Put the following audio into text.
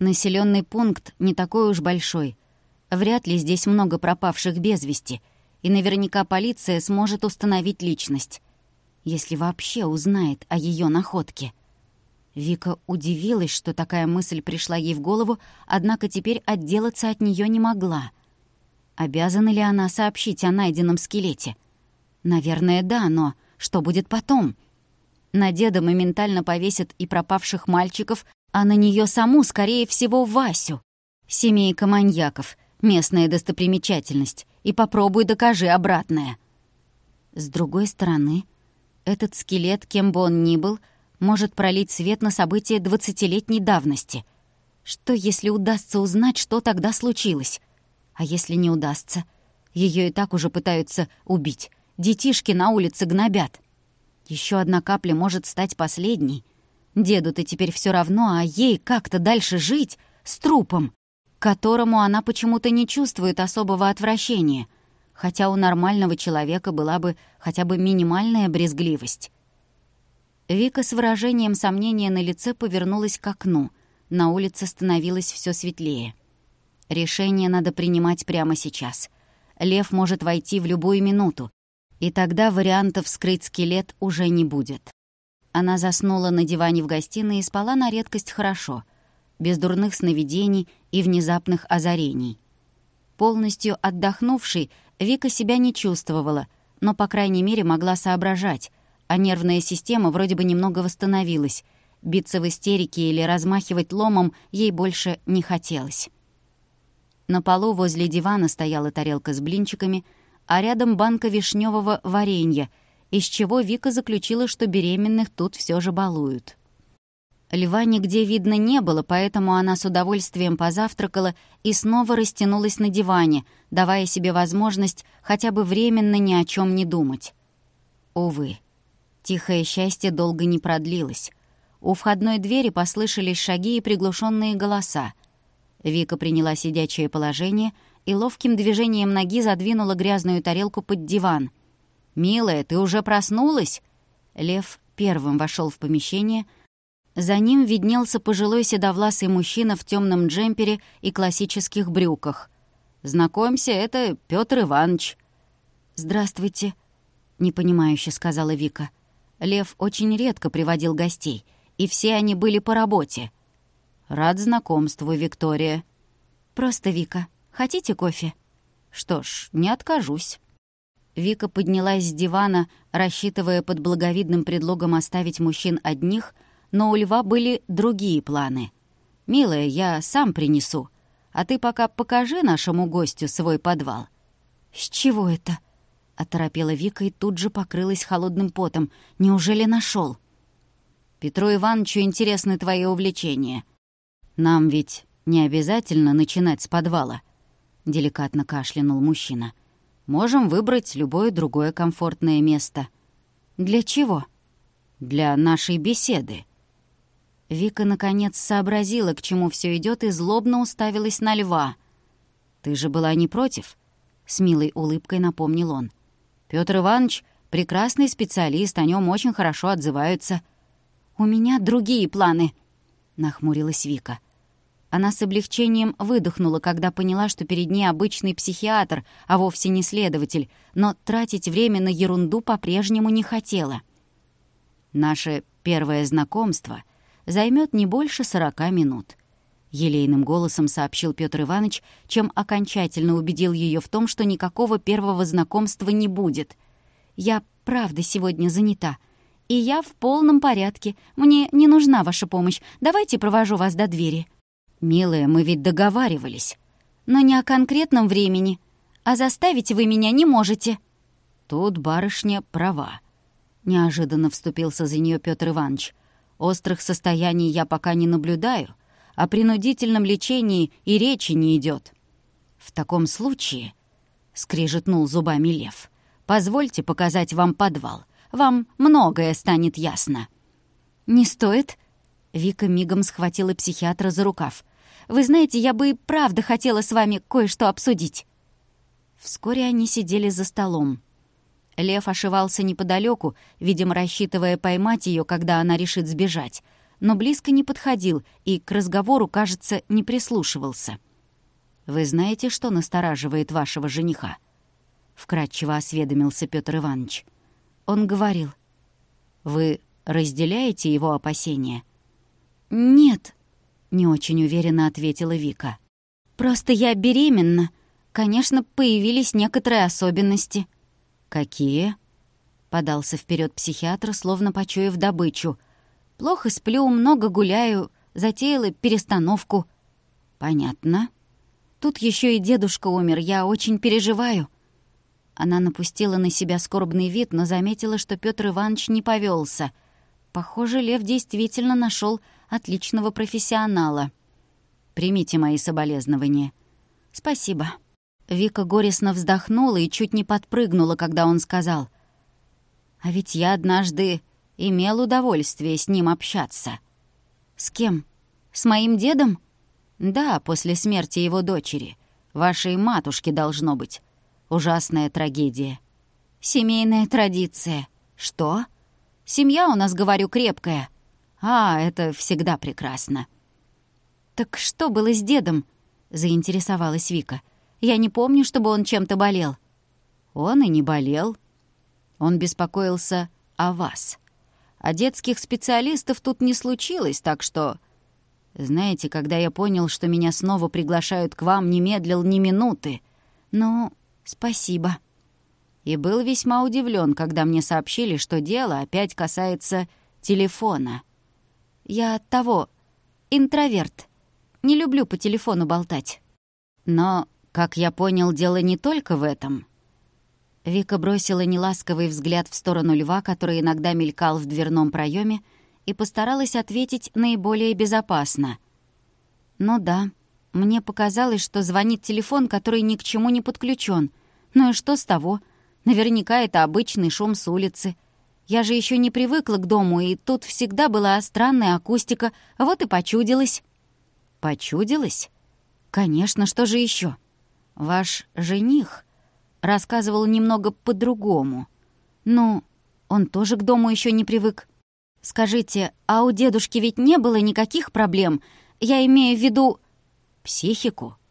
Населенный пункт не такой уж большой. Вряд ли здесь много пропавших без вести, и наверняка полиция сможет установить личность, если вообще узнает о ее находке. Вика удивилась, что такая мысль пришла ей в голову, однако теперь отделаться от нее не могла. Обязана ли она сообщить о найденном скелете? Наверное, да, но что будет потом? На деда моментально повесят и пропавших мальчиков, а на нее саму, скорее всего, Васю. Семейка маньяков, местная достопримечательность, и попробуй докажи обратное. С другой стороны, этот скелет, кем бы он ни был, может пролить свет на события 20-летней давности. Что, если удастся узнать, что тогда случилось? А если не удастся? Ее и так уже пытаются убить. Детишки на улице гнобят. Еще одна капля может стать последней. Деду-то теперь все равно, а ей как-то дальше жить с трупом, к которому она почему-то не чувствует особого отвращения, хотя у нормального человека была бы хотя бы минимальная брезгливость. Вика с выражением сомнения на лице повернулась к окну. На улице становилось все светлее. Решение надо принимать прямо сейчас. Лев может войти в любую минуту, и тогда вариантов вскрыть скелет уже не будет. Она заснула на диване в гостиной и спала на редкость хорошо, без дурных сновидений и внезапных озарений. Полностью отдохнувшей, Вика себя не чувствовала, но, по крайней мере, могла соображать, а нервная система вроде бы немного восстановилась. Биться в истерике или размахивать ломом ей больше не хотелось. На полу возле дивана стояла тарелка с блинчиками, а рядом банка вишневого варенья, из чего Вика заключила, что беременных тут все же балуют. Льва нигде видно не было, поэтому она с удовольствием позавтракала и снова растянулась на диване, давая себе возможность хотя бы временно ни о чем не думать. Увы, тихое счастье долго не продлилось. У входной двери послышались шаги и приглушенные голоса. Вика приняла сидячее положение и ловким движением ноги задвинула грязную тарелку под диван. «Милая, ты уже проснулась?» Лев первым вошел в помещение. За ним виднелся пожилой седовласый мужчина в темном джемпере и классических брюках. «Знакомься, это Пётр Иванович». «Здравствуйте», — непонимающе сказала Вика. Лев очень редко приводил гостей, и все они были по работе. «Рад знакомству, Виктория». «Просто Вика. Хотите кофе?» «Что ж, не откажусь». Вика поднялась с дивана, рассчитывая под благовидным предлогом оставить мужчин одних, но у Льва были другие планы. «Милая, я сам принесу, а ты пока покажи нашему гостю свой подвал». «С чего это?» — оторопела Вика и тут же покрылась холодным потом. «Неужели нашел? «Петру Ивановичу интересны твои увлечения. Нам ведь не обязательно начинать с подвала», — деликатно кашлянул мужчина. «Можем выбрать любое другое комфортное место». «Для чего?» «Для нашей беседы». Вика наконец сообразила, к чему все идет, и злобно уставилась на Льва. «Ты же была не против?» — с милой улыбкой напомнил он. «Пётр Иванович — прекрасный специалист, о нем очень хорошо отзываются». «У меня другие планы», — нахмурилась Вика. Она с облегчением выдохнула, когда поняла, что перед ней обычный психиатр, а вовсе не следователь, но тратить время на ерунду по-прежнему не хотела. «Наше первое знакомство займет не больше 40 минут», — елейным голосом сообщил Пётр Иванович, чем окончательно убедил ее в том, что никакого первого знакомства не будет. «Я правда сегодня занята. И я в полном порядке. Мне не нужна ваша помощь. Давайте провожу вас до двери». «Милая, мы ведь договаривались». «Но не о конкретном времени. А заставить вы меня не можете». «Тут барышня права», — неожиданно вступился за нее Пётр Иванович. «Острых состояний я пока не наблюдаю, о принудительном лечении и речи не идет». «В таком случае», — скрежетнул зубами Лев, — «позвольте показать вам подвал. Вам многое станет ясно». «Не стоит». Вика мигом схватила психиатра за рукав. «Вы знаете, я бы и правда хотела с вами кое-что обсудить». Вскоре они сидели за столом. Лев ошивался неподалеку, видимо, рассчитывая поймать ее, когда она решит сбежать. но близко не подходил и к разговору, кажется, не прислушивался. «Вы знаете, что настораживает вашего жениха?» — вкратчиво осведомился Пётр Иванович. Он говорил: «Вы разделяете его опасения?» «Нет», — не очень уверенно ответила Вика. «Просто я беременна. Конечно, появились некоторые особенности». «Какие?» — подался вперед психиатр, словно почуяв добычу. «Плохо сплю, много гуляю, затеяла перестановку». «Понятно. Тут еще и дедушка умер, я очень переживаю». Она напустила на себя скорбный вид, но заметила, что Пётр Иванович не повелся. Похоже, Лев действительно нашел отличного профессионала. «Примите мои соболезнования». «Спасибо». Вика горестно вздохнула и чуть не подпрыгнула, когда он сказал: «А ведь я однажды имел удовольствие с ним общаться». «С кем? С моим дедом?» «Да, после смерти его дочери. Вашей матушки, должно быть. Ужасная трагедия». «Семейная традиция». «Что?» «Семья у нас, говорю, крепкая». «А, это всегда прекрасно». «Так что было с дедом?» — заинтересовалась Вика. «Я не помню, чтобы он чем-то болел». «Он и не болел. Он беспокоился о вас. А детских специалистов тут не случилось, так что... Знаете, когда я понял, что меня снова приглашают к вам, не медлил ни минуты. Ну, спасибо». И был весьма удивлен, когда мне сообщили, что дело опять касается телефона. «Я интроверт. Не люблю по телефону болтать». «Но, как я понял, дело не только в этом». Вика бросила неласковый взгляд в сторону Льва, который иногда мелькал в дверном проеме, и постаралась ответить наиболее безопасно. «Ну да, мне показалось, что звонит телефон, который ни к чему не подключен. Ну и что с того? Наверняка это обычный шум с улицы. Я же еще не привыкла к дому, и тут всегда была странная акустика, вот и почудилась». «Почудилась? Конечно, что же еще? Ваш жених рассказывал немного по-другому. Ну, он тоже к дому еще не привык. Скажите, а у дедушки ведь не было никаких проблем? Я имею в виду...» «Психику?»